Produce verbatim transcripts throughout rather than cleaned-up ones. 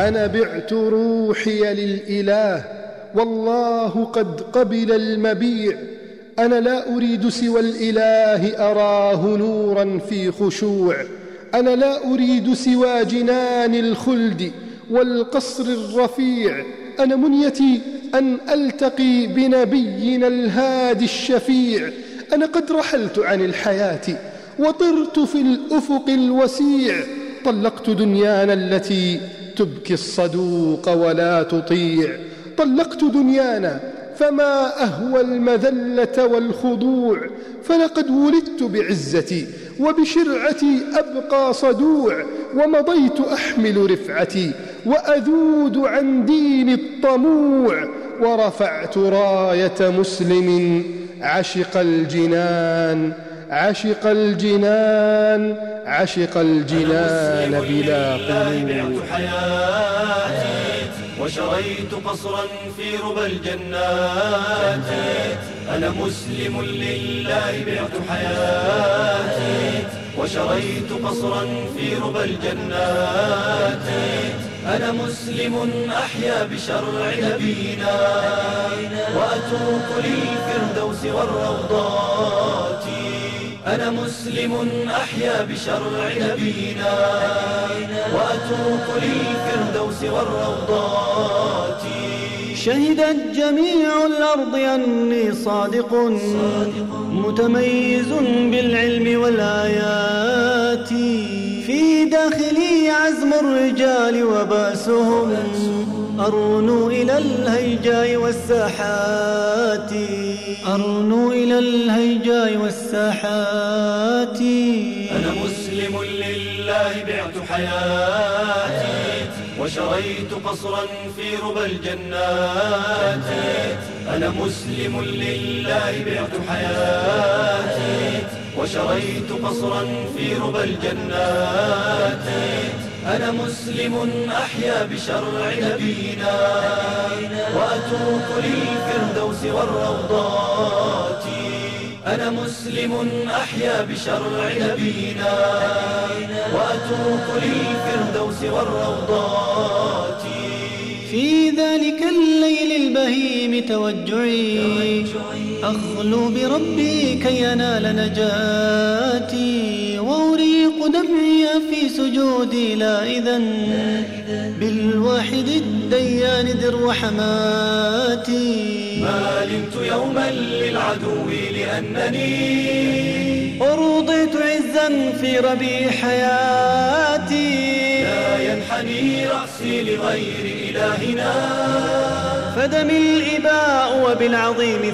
أنا بعت روحي للإله والله قد قبل المبيع. أنا لا أريد سوى الإله أراه نورا في خشوع. أنا لا أريد سوى جنان الخلد والقصر الرفيع. أنا منيتي أن ألتقي بنبينا الهادي الشفيع. أنا قد رحلت عن الحياة وطرت في الأفق الوسيع. طلقت دنيانا التي تبكي الصدوق ولا تطيع. طلقت دنيانا فما أهوى المذلة والخضوع. فلقد ولدت بعزتي وبشرعتي أبقى صدوع. ومضيت أحمل رفعتي وأذود عن دين الطموع. ورفعت راية مسلم عشق الجنان عشق الجنان عشق الجنان بلا قنوع. وشريت قصرا في ربى الجنات. أنا مسلم لله بعت حياتي. وشريت قصرا في ربى الجنات. أنا مسلم أحيا بشرع نبينا وأتوق للفردوس والروضات. أنا مسلم أحيا بشرع نبينا وأتوق للفردوس والروضات. شهدت جميع الأرض أني صادق متميز بالعلم والآيات. في داخلي عزم الرجال وبأسهم أرنو إلى الهيجاء والساحات. أرنو إلى الهيجاء والساحات. أنا مسلم لله بعت حياتي. وشريت قصرا في ربى الجنات. أنا مسلم لله بعت حياتي. وشريت قصرا في ربى الجنات. أنا مسلم أحيا بشرع نبينا وأتوق للفردوس والروضات. أنا مسلم أحيا بشرع نبينا وأتوق للفردوس والروضات. في ذلك الليل البهيم توجعي أخلو بربي كي ينال نجاتي. وأريق دمعي في سجودي لا إذن بالواحد الديان ذي الرحمات. ما علمت يوما للعدو لأنني أرضيت عزا في ربيع حياتي. لا ينحني رأسي لغير إلهنا فدمي الإباء وبالعظيم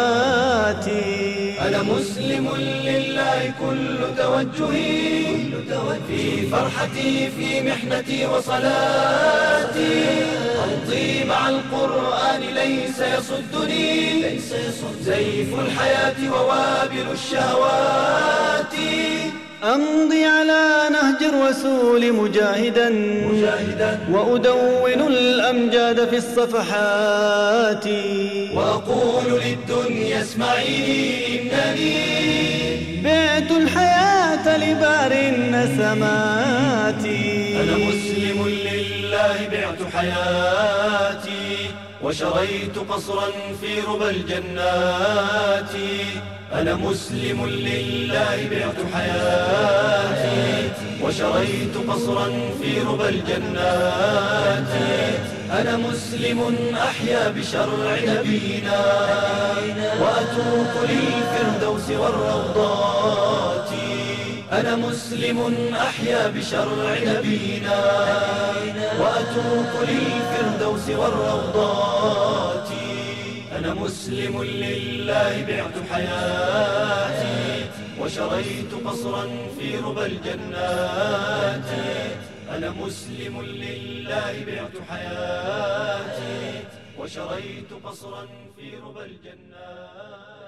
ثباتي. أنا مسلم لله كل توجهي في فرحتي في محنتي وصلاتي. أمضي مع القرآن ليس يصدني سيف الحياة ووابل الشهوات. أمضي على نهج الرسول مجاهدا, مجاهدا وأدون الأمجاد في الصفحات. وأقول للدنيا اسمعي إنني بعت الحياة لبار النسمات. أنا مسلم لله بعت حياتي. وشريت قصرا في ربى الجنات. أنا مسلم لله بعت حياتي. وشريت قصرا في ربى الجنات. أنا مسلم أحيا بشرع نبينا وأتوق للفردوس والروضات. أنا مسلم أحيا بشرع نبينا وأتوق للفردوس والروضات. أنا مسلم لله بعت حياتي. وشريت قصرا في ربى الجنات. أنا مسلم لله بعت حياتي. وشريت قصرا في ربى الجنات.